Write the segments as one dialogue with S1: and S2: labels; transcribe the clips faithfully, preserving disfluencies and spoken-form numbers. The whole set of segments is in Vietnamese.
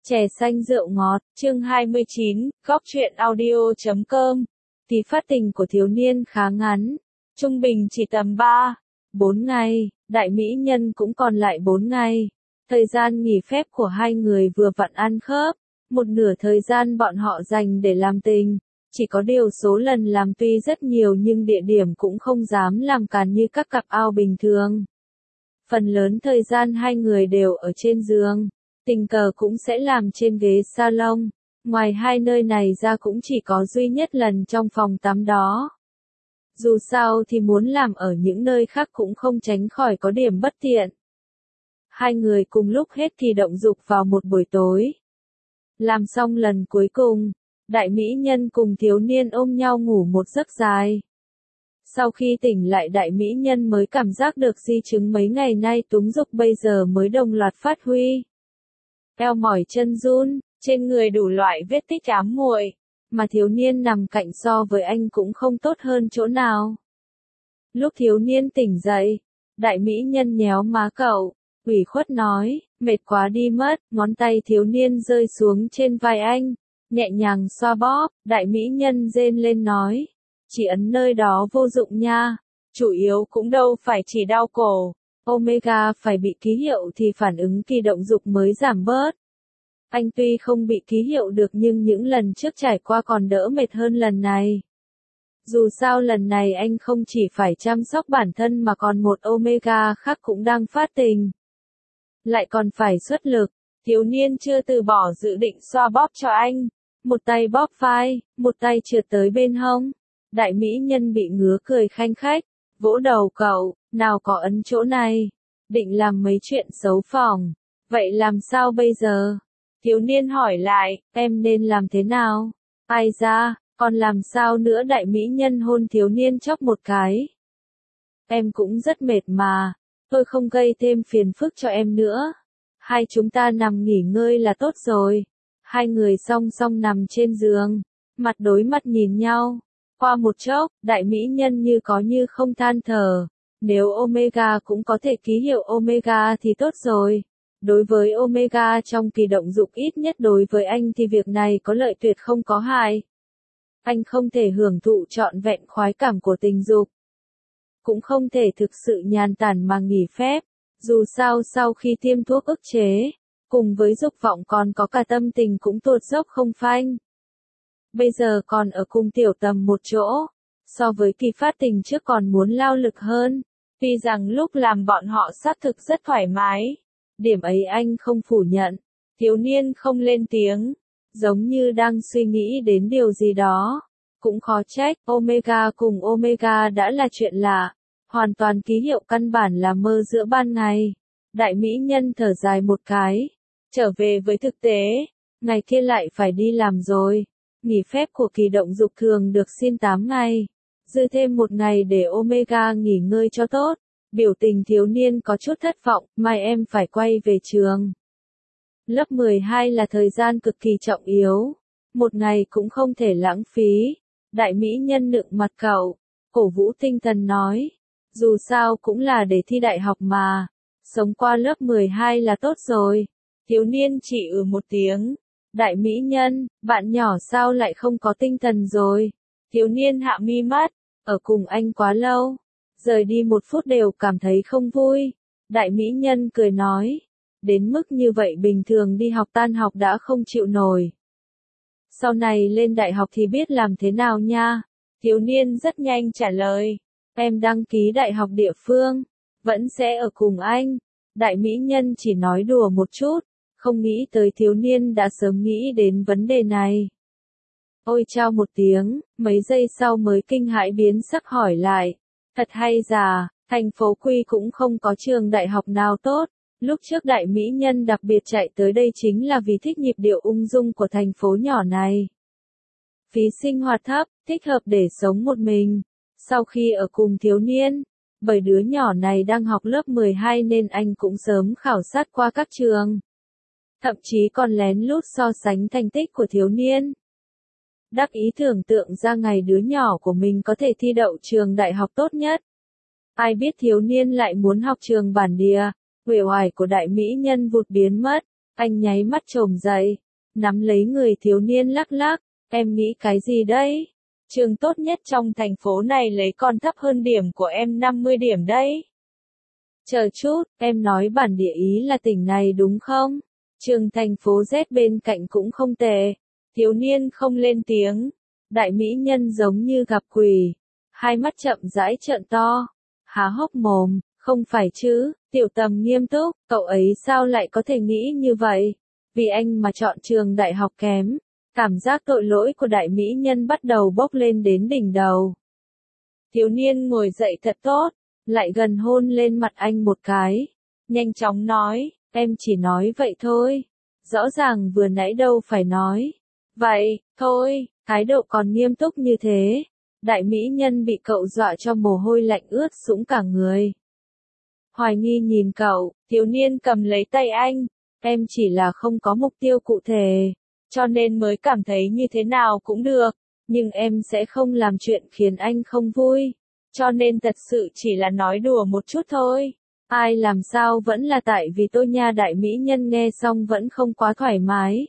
S1: Chè xanh rượu ngọt, chương hai mươi chín, góc truyện audio chấm com. Thì phát tình của thiếu niên khá ngắn, trung bình chỉ tầm ba, bốn ngày, đại mỹ nhân cũng còn lại bốn ngày. Thời gian nghỉ phép của hai người vừa vặn ăn khớp, một nửa thời gian bọn họ dành để làm tình. Chỉ có điều số lần làm tuy rất nhiều nhưng địa điểm cũng không dám làm càn như các cặp ao bình thường. Phần lớn thời gian hai người đều ở trên giường. Tình cờ cũng sẽ làm trên ghế salon, ngoài hai nơi này ra cũng chỉ có duy nhất lần trong phòng tắm đó. Dù sao thì muốn làm ở những nơi khác cũng không tránh khỏi có điểm bất tiện. Hai người cùng lúc hết thì động dục vào một buổi tối. Làm xong lần cuối cùng, đại mỹ nhân cùng thiếu niên ôm nhau ngủ một giấc dài. Sau khi tỉnh lại đại mỹ nhân mới cảm giác được di chứng mấy ngày nay túng dục bây giờ mới đồng loạt phát huy. Eo mỏi chân run, trên người đủ loại vết tích ám muội, mà thiếu niên nằm cạnh so với anh cũng không tốt hơn chỗ nào. Lúc thiếu niên tỉnh dậy, đại mỹ nhân nhéo má cậu, ủy khuất nói, mệt quá đi mất, ngón tay thiếu niên rơi xuống trên vai anh, nhẹ nhàng xoa bóp, đại mỹ nhân rên lên nói, chỉ ấn nơi đó vô dụng nha, chủ yếu cũng đâu phải chỉ đau cổ. Omega phải bị ký hiệu thì phản ứng kỳ động dục mới giảm bớt. Anh tuy không bị ký hiệu được nhưng những lần trước trải qua còn đỡ mệt hơn lần này. Dù sao lần này anh không chỉ phải chăm sóc bản thân mà còn một Omega khác cũng đang phát tình. Lại còn phải xuất lực, thiếu niên chưa từ bỏ dự định xoa bóp cho anh. Một tay bóp vai, một tay trượt tới bên hông. Đại mỹ nhân bị ngứa cười khanh khách, vỗ đầu cậu. Nào có ấn chỗ này, định làm mấy chuyện xấu phỏng, vậy làm sao bây giờ? Thiếu niên hỏi lại, em nên làm thế nào? Ai ra, còn làm sao nữa đại mỹ nhân hôn thiếu niên chóp một cái. Em cũng rất mệt mà, tôi không gây thêm phiền phức cho em nữa. Hai chúng ta nằm nghỉ ngơi là tốt rồi. Hai người song song nằm trên giường, mặt đối mặt nhìn nhau. Qua một chốc, đại mỹ nhân như có như không than thở. Nếu Omega cũng có thể ký hiệu Omega thì tốt rồi. Đối với Omega trong kỳ động dục ít nhất đối với anh thì việc này có lợi tuyệt không có hại. Anh không thể hưởng thụ trọn vẹn khoái cảm của tình dục. Cũng không thể thực sự nhàn tản mà nghỉ phép. Dù sao sau khi tiêm thuốc ức chế, cùng với dục vọng còn có cả tâm tình cũng tuột dốc không phanh. Bây giờ còn ở cùng tiểu tầm một chỗ. So với kỳ phát tình trước còn muốn lao lực hơn. Tuy rằng lúc làm bọn họ xác thực rất thoải mái. Điểm ấy anh không phủ nhận. Thiếu niên không lên tiếng. Giống như đang suy nghĩ đến điều gì đó. Cũng khó trách, Omega cùng Omega đã là chuyện lạ. Hoàn toàn ký hiệu căn bản là mơ giữa ban ngày. Đại mỹ nhân thở dài một cái. Trở về với thực tế. Ngày kia lại phải đi làm rồi. Nghỉ phép của kỳ động dục thường được xin tám ngày. Dư thêm một ngày để Omega nghỉ ngơi cho tốt. Biểu tình thiếu niên có chút thất vọng, mai em phải quay về trường. Lớp mười hai là thời gian cực kỳ trọng yếu. Một ngày cũng không thể lãng phí. Đại mỹ nhân nựng mặt cậu, cổ vũ tinh thần nói. Dù sao cũng là để thi đại học mà. Sống qua lớp mười hai là tốt rồi. Thiếu niên chỉ ừ một tiếng. Đại mỹ nhân, bạn nhỏ sao lại không có tinh thần rồi. Thiếu niên hạ mi mắt, ở cùng anh quá lâu. Rời đi một phút đều cảm thấy không vui. Đại mỹ nhân cười nói. Đến mức như vậy bình thường đi học tan học đã không chịu nổi. Sau này lên đại học thì biết làm thế nào nha. Thiếu niên rất nhanh trả lời. Em đăng ký đại học địa phương. Vẫn sẽ ở cùng anh. Đại mỹ nhân chỉ nói đùa một chút. Không nghĩ tới thiếu niên đã sớm nghĩ đến vấn đề này. Ôi chao một tiếng, mấy giây sau mới kinh hãi biến sắc hỏi lại. Thật hay giả, thành phố Quy cũng không có trường đại học nào tốt. Lúc trước đại mỹ nhân đặc biệt chạy tới đây chính là vì thích nhịp điệu ung dung của thành phố nhỏ này. Phí sinh hoạt thấp, thích hợp để sống một mình. Sau khi ở cùng thiếu niên, bởi đứa nhỏ này đang học lớp mười hai nên anh cũng sớm khảo sát qua các trường. Thậm chí còn lén lút so sánh thành tích của thiếu niên. Đắc ý tưởng tượng ra ngày đứa nhỏ của mình có thể thi đậu trường đại học tốt nhất. Ai biết thiếu niên lại muốn học trường bản địa, uể oải của đại mỹ nhân vụt biến mất. Anh nháy mắt trồm dậy, nắm lấy người thiếu niên lắc lắc, em nghĩ cái gì đấy? Trường tốt nhất trong thành phố này lấy con thấp hơn điểm của em năm mươi điểm đấy. Chờ chút, em nói bản địa Ý là tỉnh này đúng không? Trường thành phố Z bên cạnh cũng không tệ. Thiếu niên không lên tiếng. Đại mỹ nhân giống như gặp quỷ. Hai mắt chậm rãi trợn to. Há hốc mồm, không phải chứ, Tiểu Tầm nghiêm túc, cậu ấy sao lại có thể nghĩ như vậy? Vì anh mà chọn trường đại học kém. Cảm giác tội lỗi của đại mỹ nhân bắt đầu bốc lên đến đỉnh đầu. Thiếu niên ngồi dậy thật tốt, lại gần hôn lên mặt anh một cái. Nhanh chóng nói, em chỉ nói vậy thôi. Rõ ràng vừa nãy đâu phải nói. Vậy, thôi, thái độ còn nghiêm túc như thế. Đại mỹ nhân bị cậu dọa cho mồ hôi lạnh ướt sũng cả người. Hoài nghi nhìn cậu, thiếu niên cầm lấy tay anh. Em chỉ là không có mục tiêu cụ thể, cho nên mới cảm thấy như thế nào cũng được. Nhưng em sẽ không làm chuyện khiến anh không vui. Cho nên thật sự chỉ là nói đùa một chút thôi. Ai làm sao vẫn là tại vì tôi nha. Đại mỹ nhân nghe xong vẫn không quá thoải mái.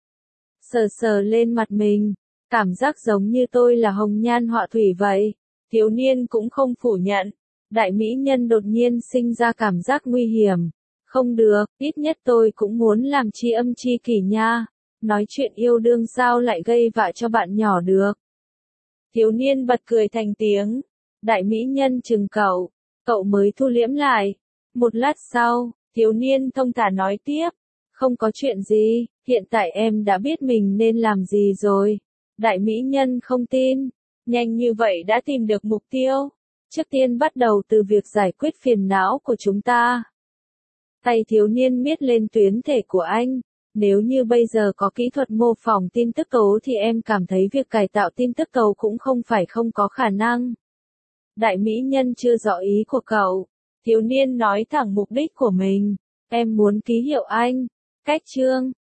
S1: Sờ sờ lên mặt mình, cảm giác giống như tôi là hồng nhan họa thủy vậy. Thiếu niên cũng không phủ nhận. Đại mỹ nhân đột nhiên sinh ra cảm giác nguy hiểm. Không được, ít nhất tôi cũng muốn làm tri âm tri kỷ nha. Nói chuyện yêu đương sao lại gây vạ cho bạn nhỏ được. Thiếu niên bật cười thành tiếng. Đại mỹ nhân chừng cậu, cậu mới thu liễm lại. Một lát sau, thiếu niên thông thả nói tiếp. Không có chuyện gì, hiện tại em đã biết mình nên làm gì rồi. Đại mỹ nhân không tin. Nhanh như vậy đã tìm được mục tiêu. Trước tiên bắt đầu từ việc giải quyết phiền não của chúng ta. Tay thiếu niên miết lên tuyến thể của anh. Nếu như bây giờ có kỹ thuật mô phỏng tin tức cầu thì em cảm thấy việc cải tạo tin tức cầu cũng không phải không có khả năng. Đại mỹ nhân chưa rõ ý của cậu. Thiếu niên nói thẳng mục đích của mình. Em muốn ký hiệu anh. Cách chương.